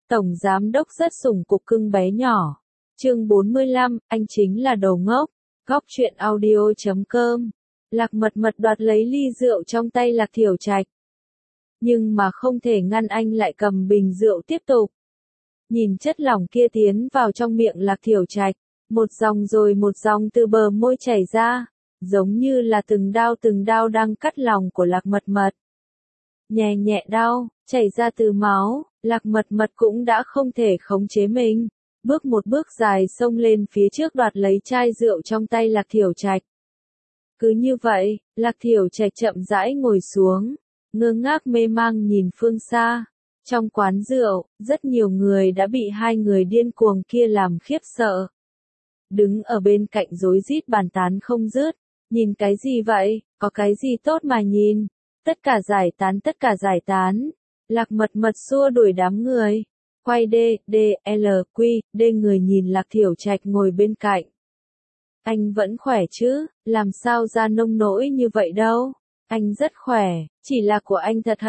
Tổng giám đốc rất sủng cục cưng bé nhỏ. Chương 45, anh chính là đồ ngốc. Góc truyện audio.com. Lạc Mật Mật đoạt lấy ly rượu trong tay Lạc Thiểu Trạch. Nhưng mà không thể ngăn anh lại cầm bình rượu tiếp tục. Nhìn chất lỏng kia tiến vào trong miệng Lạc Thiểu Trạch, một dòng rồi một dòng từ bờ môi chảy ra, giống như là từng đao đang cắt lòng của Lạc Mật Mật. Nhẹ nhẹ đau, chảy ra từ máu, Lạc Mật Mật cũng đã không thể khống chế mình, bước một bước dài xông lên phía trước đoạt lấy chai rượu trong tay Lạc Thiểu Trạch. Cứ như vậy, Lạc Thiểu Trạch chậm rãi ngồi xuống, ngơ ngác mê mang nhìn phương xa. Trong quán rượu, rất nhiều người đã bị hai người điên cuồng kia làm khiếp sợ. Đứng ở bên cạnh rối rít bàn tán không dứt, nhìn cái gì vậy, có cái gì tốt mà nhìn, tất cả giải tán. Lạc Mật Mật xua đuổi đám người, quay D người nhìn Lạc Thiểu Trạch ngồi bên cạnh. Anh vẫn khỏe chứ, làm sao ra nông nỗi như vậy đâu, anh rất khỏe, chỉ là của anh thật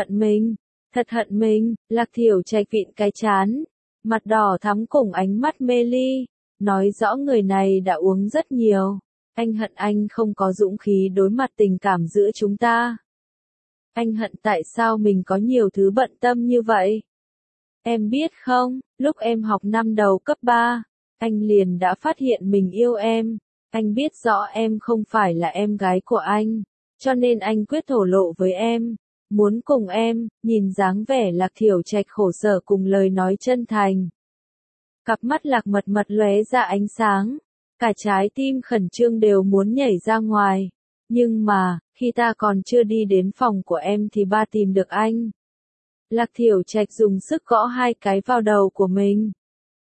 hận mình, Lạc Thiểu Trạch vịn cái trán, mặt đỏ thắm cùng ánh mắt mê ly, nói rõ người này đã uống rất nhiều, anh hận anh không có dũng khí đối mặt tình cảm giữa chúng ta. Anh hận tại sao mình có nhiều thứ bận tâm như vậy. Em biết không, lúc em học năm đầu cấp 3, anh liền đã phát hiện mình yêu em, anh biết rõ em không phải là em gái của anh, cho nên anh quyết thổ lộ với em. Muốn cùng em, nhìn dáng vẻ Lạc Thiểu Trạch khổ sở cùng lời nói chân thành. Cặp mắt Lạc Mật Mật lóe ra ánh sáng, cả trái tim khẩn trương đều muốn nhảy ra ngoài. Nhưng mà, khi ta còn chưa đi đến phòng của em thì ba tìm được anh. Lạc Thiểu Trạch dùng sức gõ hai cái vào đầu của mình.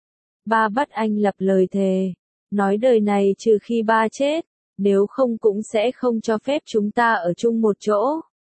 Ba bắt anh lập lời thề, nói đời này trừ khi ba chết, nếu không cũng sẽ không cho phép chúng ta ở chung một chỗ.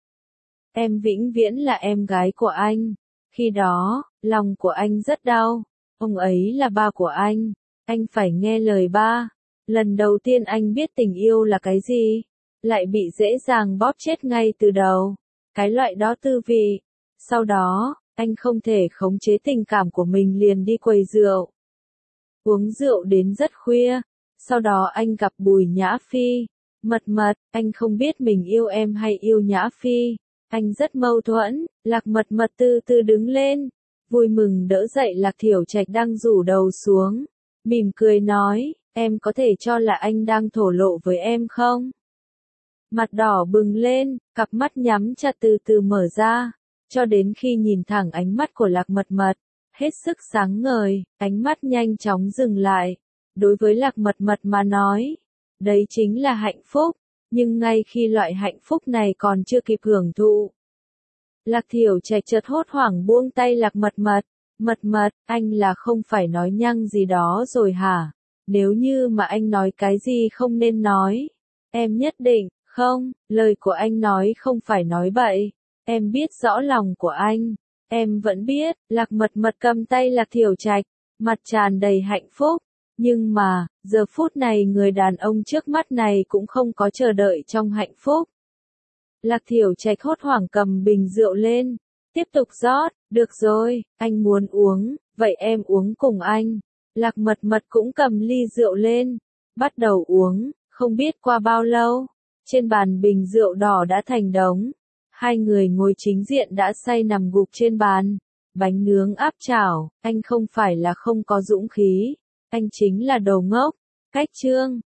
Em vĩnh viễn là em gái của anh. Khi đó, lòng của anh rất đau. Ông ấy là ba của anh phải nghe lời ba. Lần đầu tiên anh biết tình yêu là cái gì, lại bị dễ dàng bóp chết ngay từ đầu. Cái loại đó tư vị. Sau đó, anh không thể khống chế tình cảm của mình liền đi quầy rượu. Uống rượu đến rất khuya. Sau đó anh gặp Bùi Nhã Phi. Mật Mật, anh không biết mình yêu em hay yêu Nhã Phi. Anh rất mâu thuẫn. Lạc Mật Mật từ từ đứng lên, vui mừng đỡ dậy Lạc Thiểu Trạch đang rủ đầu xuống, mỉm cười nói, em có thể cho là anh đang thổ lộ với em không? Mặt đỏ bừng lên, cặp mắt nhắm chặt từ từ mở ra, cho đến khi nhìn thẳng ánh mắt của Lạc Mật Mật, hết sức sáng ngời, ánh mắt nhanh chóng dừng lại. Đối với Lạc Mật Mật mà nói, đấy chính là hạnh phúc. Nhưng ngay khi loại hạnh phúc này còn chưa kịp hưởng thụ, Lạc Thiểu Trạch chợt hốt hoảng buông tay Lạc Mật Mật. Mật Mật, anh là không phải nói nhăng gì đó rồi hả? Nếu như mà anh nói cái gì không nên nói, em nhất định, không, lời của anh nói không phải nói bậy. Em biết rõ lòng của anh. Em vẫn biết. Lạc Mật Mật cầm tay Lạc Thiểu Trạch, mặt tràn đầy hạnh phúc. Nhưng mà, giờ phút này người đàn ông trước mắt này cũng không có chờ đợi trong hạnh phúc. Lạc Thiểu Trạch hốt hoảng cầm bình rượu lên, tiếp tục rót, được rồi, anh muốn uống, vậy em uống cùng anh. Lạc Mật Mật cũng cầm ly rượu lên, bắt đầu uống, không biết qua bao lâu, trên bàn bình rượu đỏ đã thành đống. Hai người ngồi chính diện đã say nằm gục trên bàn, bánh nướng áp chảo, anh không phải là không có dũng khí. Anh chính là đồ ngốc. Cách chương